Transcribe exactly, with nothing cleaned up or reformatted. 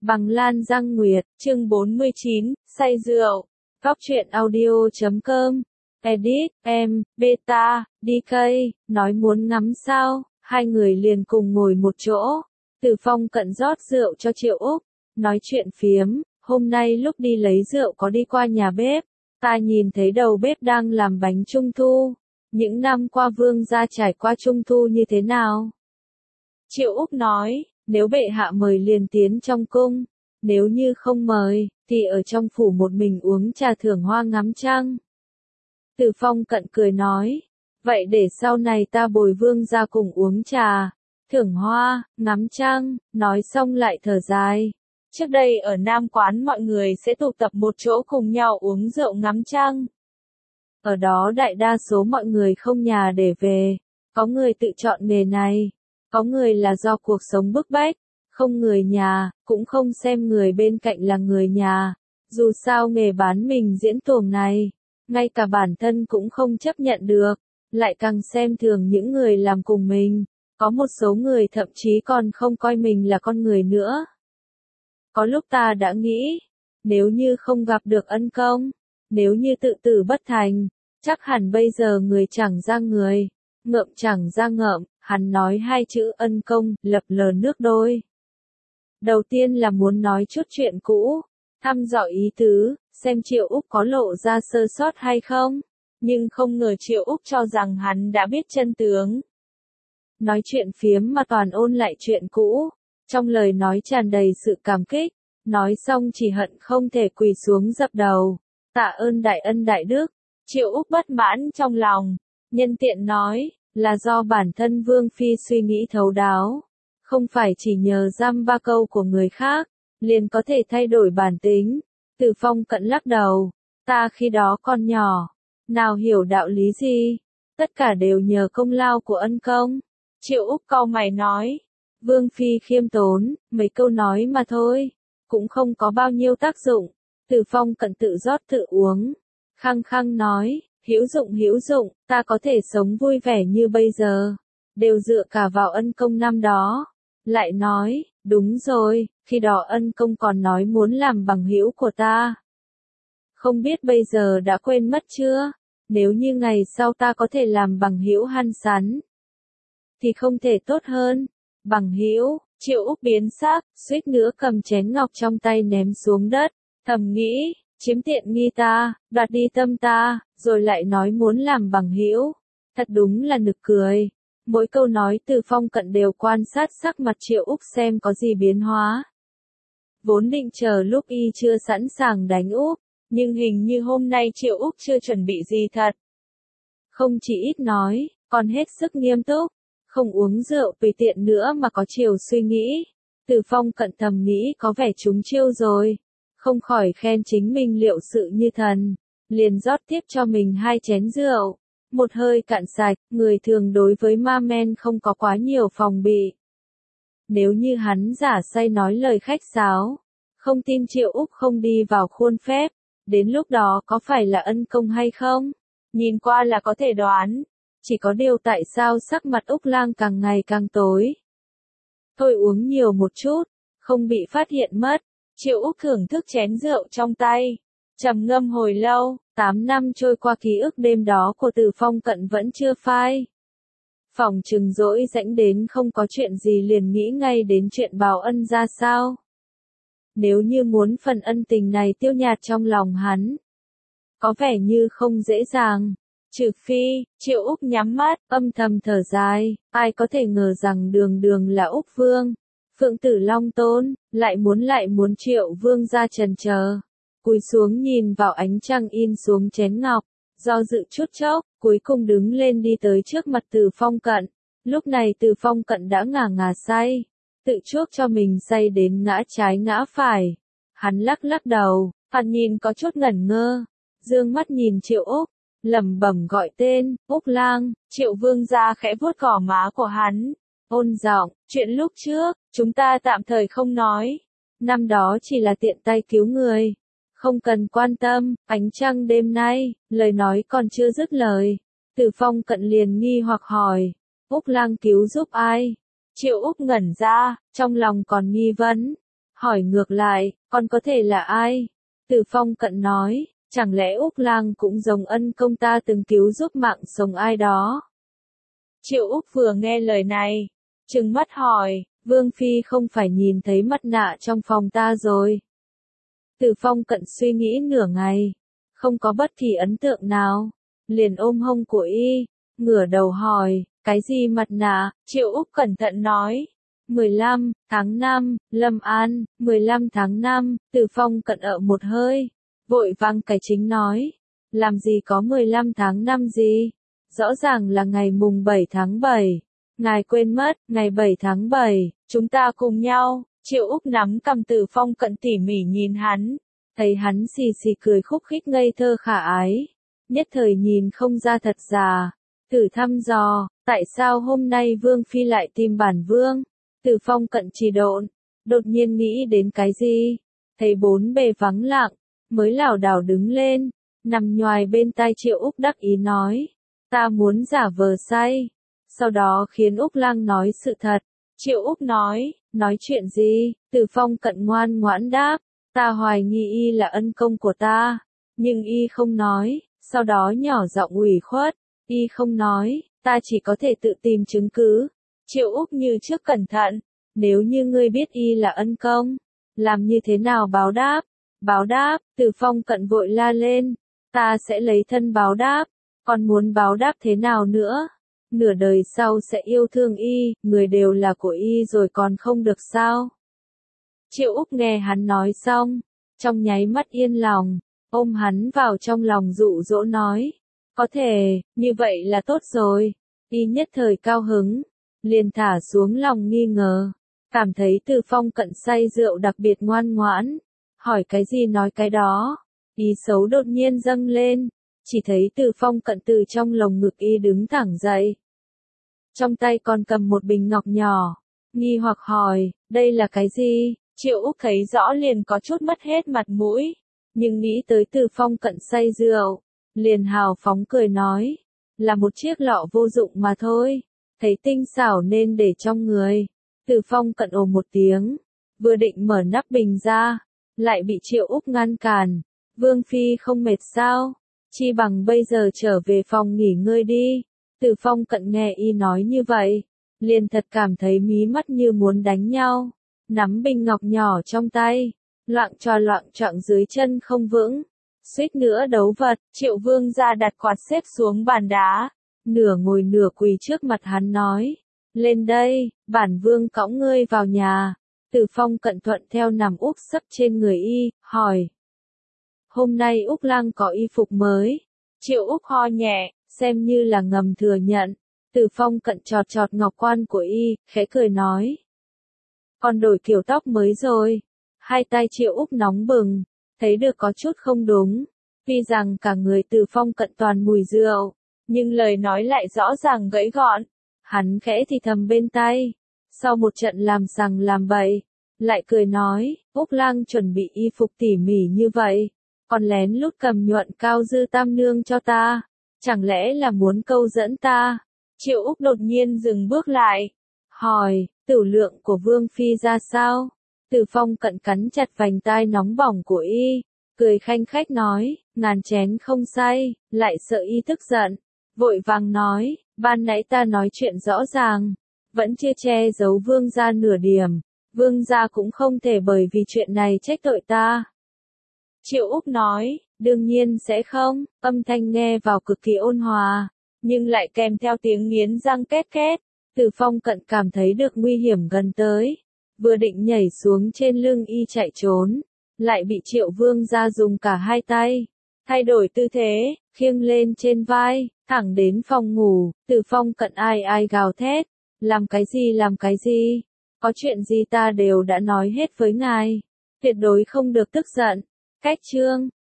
Bằng Lan Giang Nguyệt, chương bốn mươi chín, say rượu. Góc truyện audio chấm com. Edit, em, Beta, đê ca, nói muốn ngắm sao, hai người liền cùng ngồi một chỗ. Từ Phong cận rót rượu cho Triệu Úc, nói chuyện phiếm, hôm nay lúc đi lấy rượu có đi qua nhà bếp, ta nhìn thấy đầu bếp đang làm bánh trung thu. Những năm qua vương gia trải qua trung thu như thế nào? Triệu Úc nói, nếu bệ hạ mời liền tiến trong cung, nếu như không mời, thì ở trong phủ một mình uống trà thưởng hoa ngắm trăng. Từ Phong cận cười nói, vậy để sau này ta bồi vương gia cùng uống trà, thưởng hoa, ngắm trăng, nói xong lại thở dài. Trước đây ở Nam Quán mọi người sẽ tụ tập một chỗ cùng nhau uống rượu ngắm trăng. Ở đó đại đa số mọi người không nhà để về, có người tự chọn nghề này, có người là do cuộc sống bức bách, không người nhà, cũng không xem người bên cạnh là người nhà. Dù sao nghề bán mình diễn tuồng này, ngay cả bản thân cũng không chấp nhận được, lại càng xem thường những người làm cùng mình. Có một số người thậm chí còn không coi mình là con người nữa. Có lúc ta đã nghĩ, nếu như không gặp được ân công, nếu như tự tử bất thành, chắc hẳn bây giờ người chẳng ra người, ngợm chẳng ra ngợm. Hắn nói hai chữ ân công, lập lờ nước đôi. Đầu tiên là muốn nói chút chuyện cũ, thăm dò ý tứ, xem Triệu Úc có lộ ra sơ sót hay không, nhưng không ngờ Triệu Úc cho rằng hắn đã biết chân tướng. Nói chuyện phiếm mà toàn ôn lại chuyện cũ, trong lời nói tràn đầy sự cảm kích, nói xong chỉ hận không thể quỳ xuống dập đầu, tạ ơn đại ân đại đức. Triệu Úc bất mãn trong lòng, nhân tiện nói, là do bản thân Vương Phi suy nghĩ thấu đáo, không phải chỉ nhờ dăm ba câu của người khác, liền có thể thay đổi bản tính. Từ Phong cận lắc đầu, ta khi đó còn nhỏ, nào hiểu đạo lý gì, tất cả đều nhờ công lao của ân công. Triệu Úc cau mày nói, Vương Phi khiêm tốn, mấy câu nói mà thôi, cũng không có bao nhiêu tác dụng. Từ Phong cận tự rót tự uống, khăng khăng nói, hữu dụng hữu dụng, ta có thể sống vui vẻ như bây giờ, đều dựa cả vào ân công năm đó. Lại nói, đúng rồi, khi đó ân công còn nói muốn làm bằng hữu của ta. Không biết bây giờ đã quên mất chưa, nếu như ngày sau ta có thể làm bằng hữu hăn sắn, thì không thể tốt hơn. Bằng hữu, Triệu Úc biến sắc, suýt nữa cầm chén ngọc trong tay ném xuống đất, thầm nghĩ, chiếm tiện nghi ta, đoạt đi tâm ta, rồi lại nói muốn làm bằng hữu. Thật đúng là nực cười. Mỗi câu nói Từ Phong cận đều quan sát sắc mặt Triệu Úc xem có gì biến hóa. Vốn định chờ lúc y chưa sẵn sàng đánh úp, nhưng hình như hôm nay Triệu Úc chưa chuẩn bị gì thật. Không chỉ ít nói, còn hết sức nghiêm túc, không uống rượu tùy tiện nữa mà có chiều suy nghĩ. Từ Phong cận thầm nghĩ có vẻ trúng chiêu rồi, không khỏi khen chính mình liệu sự như thần, liền rót tiếp cho mình hai chén rượu. Một hơi cạn sạch, người thường đối với ma men không có quá nhiều phòng bị. Nếu như hắn giả say nói lời khách sáo, không tin Triệu Úc không đi vào khuôn phép, đến lúc đó có phải là ân công hay không? Nhìn qua là có thể đoán, chỉ có điều tại sao sắc mặt Úc Lang càng ngày càng tối. Thôi uống nhiều một chút, không bị phát hiện mất. Triệu Úc thưởng thức chén rượu trong tay, trầm ngâm hồi lâu. Tám năm trôi qua ký ức đêm đó của Từ Phong cận vẫn chưa phai. Phòng trừng dỗi rãnh đến không có chuyện gì liền nghĩ ngay đến chuyện báo ân ra sao. Nếu như muốn phần ân tình này tiêu nhạt trong lòng hắn, có vẻ như không dễ dàng. Trừ phi, Triệu Úc nhắm mắt, âm thầm thở dài, ai có thể ngờ rằng đường đường là Úc Vương, Phượng tử Long Tôn, lại muốn lại muốn Triệu Vương ra trần chờ. Cúi xuống nhìn vào ánh trăng in xuống chén ngọc, do dự chút chốc, cuối cùng đứng lên đi tới trước mặt Từ Phong cận. Lúc này Từ Phong cận đã ngả ngả say, tự chuốc cho mình say đến ngã trái ngã phải. Hắn lắc lắc đầu, hắn nhìn có chút ngẩn ngơ, dương mắt nhìn Triệu Úc, lẩm bẩm gọi tên, Úc Lang. Triệu Vương gia khẽ vuốt gò má của hắn, ôn giọng, chuyện lúc trước, chúng ta tạm thời không nói. Năm đó chỉ là tiện tay cứu người. Không cần quan tâm, ánh trăng đêm nay, lời nói còn chưa dứt lời. Từ Phong cận liền nghi hoặc hỏi, Úc Lang cứu giúp ai? Triệu Úc ngẩn ra, trong lòng còn nghi vấn. hỏi ngược lại, con có thể là ai? Từ Phong Cận nói, chẳng lẽ Úc Lang cũng giống ân công ta từng cứu giúp mạng sống ai đó? Triệu Úc vừa nghe lời này, trừng mắt hỏi, Vương Phi không phải nhìn thấy mặt nạ trong phòng ta rồi. Từ Phong Cận suy nghĩ nửa ngày, không có bất kỳ ấn tượng nào, liền ôm hông của y, ngửa đầu hỏi, cái gì mặt nạ? Triệu Úc cẩn thận nói, mười lăm tháng năm, Lâm An, mười lăm tháng năm, Từ Phong Cận ợ một hơi, vội vang cái chính nói, làm gì có mười lăm tháng năm gì? Rõ ràng là ngày mùng bảy tháng bảy. Ngài quên mất, ngày bảy tháng bảy, chúng ta cùng nhau. Triệu Úc nắm cầm Từ Phong Cận tỉ mỉ nhìn hắn, thấy hắn xì xì cười khúc khích ngây thơ khả ái, nhất thời nhìn không ra thật giả, thử thăm dò, tại sao hôm nay Vương Phi lại tìm bản Vương? Từ Phong Cận trì độn, đột nhiên nghĩ đến cái gì, thấy bốn bề vắng lặng, mới lảo đảo đứng lên, nằm nhoài bên tai Triệu Úc đắc ý nói, ta muốn giả vờ say, sau đó khiến Úc Lang nói sự thật. Triệu Úc nói, nói chuyện gì? Từ Phong Cận ngoan ngoãn đáp, ta hoài nghi y là ân công của ta, nhưng y không nói, sau đó nhỏ giọng ủy khuất, y không nói, ta chỉ có thể tự tìm chứng cứ. Triệu Úc như trước cẩn thận, nếu như ngươi biết y là ân công, làm như thế nào báo đáp? Báo đáp, Từ Phong Cận vội la lên, ta sẽ lấy thân báo đáp, còn muốn báo đáp thế nào nữa? Nửa đời sau sẽ yêu thương y, người đều là của y rồi còn không được sao? Triệu Úc nghe hắn nói xong, trong nháy mắt yên lòng, ôm hắn vào trong lòng dụ dỗ nói, có thể, như vậy là tốt rồi. Y nhất thời cao hứng, liền thả xuống lòng nghi ngờ, cảm thấy Từ Phong Cận say rượu đặc biệt ngoan ngoãn, hỏi cái gì nói cái đó, ý xấu đột nhiên dâng lên, chỉ thấy Từ Phong Cận từ trong lồng ngực y đứng thẳng dậy. Trong tay còn cầm một bình ngọc nhỏ, nghi hoặc hỏi, đây là cái gì? Triệu Úc thấy rõ liền có chút mất hết mặt mũi, nhưng nghĩ tới Từ Phong Cận say rượu, liền hào phóng cười nói, là một chiếc lọ vô dụng mà thôi, thấy tinh xảo nên để trong người. Từ Phong Cận ồ một tiếng, vừa định mở nắp bình ra, lại bị Triệu Úc ngăn cản, Vương Phi không mệt sao, chi bằng bây giờ trở về phòng nghỉ ngơi đi. Từ Phong Cận nghe y nói như vậy, liền thật cảm thấy mí mắt như muốn đánh nhau, nắm bình ngọc nhỏ trong tay, loạng trò loạng choạng dưới chân không vững, suýt nữa đấu vật. Triệu Vương gia đặt quạt xếp xuống bàn đá, nửa ngồi nửa quỳ trước mặt hắn nói, lên đây, bản Vương cõng ngươi vào nhà. Từ Phong Cận thuận theo nằm úp sấp trên người y, hỏi, hôm nay Úc Lang có y phục mới? Triệu Úc ho nhẹ, xem như là ngầm thừa nhận. Từ Phong Cận chọt chọt ngọc quan của y, khẽ cười nói, con đổi kiểu tóc mới rồi. Hai tay Triệu Úc nóng bừng, thấy được có chút không đúng, tuy rằng cả người Từ Phong Cận toàn mùi rượu, nhưng lời nói lại rõ ràng gãy gọn. Hắn khẽ thì thầm bên tay, sau một trận làm sằng làm bậy, lại cười nói, Úc Lang chuẩn bị y phục tỉ mỉ như vậy, còn lén lút cầm nhuận cao dư tam nương cho ta, chẳng lẽ là muốn câu dẫn ta? Triệu Úc đột nhiên dừng bước lại, hỏi, tửu lượng của Vương Phi ra sao? Từ Phong Cận cắn chặt vành tai nóng bỏng của y, cười khanh khách nói, ngàn chén không say, lại sợ y tức giận, vội vàng nói, ban nãy ta nói chuyện rõ ràng, vẫn chưa che giấu Vương gia nửa điểm, Vương gia cũng không thể bởi vì chuyện này trách tội ta. Triệu Úc nói, đương nhiên sẽ không, âm thanh nghe vào cực kỳ ôn hòa, nhưng lại kèm theo tiếng nghiến răng két két. Từ Phong Cận cảm thấy được nguy hiểm gần tới, vừa định nhảy xuống trên lưng y chạy trốn, lại bị Triệu Vương gia dùng cả hai tay, thay đổi tư thế, khiêng lên trên vai, thẳng đến phòng ngủ. Từ Phong Cận ai ai gào thét, làm cái gì làm cái gì, có chuyện gì ta đều đã nói hết với ngài, tuyệt đối không được tức giận. Cách chương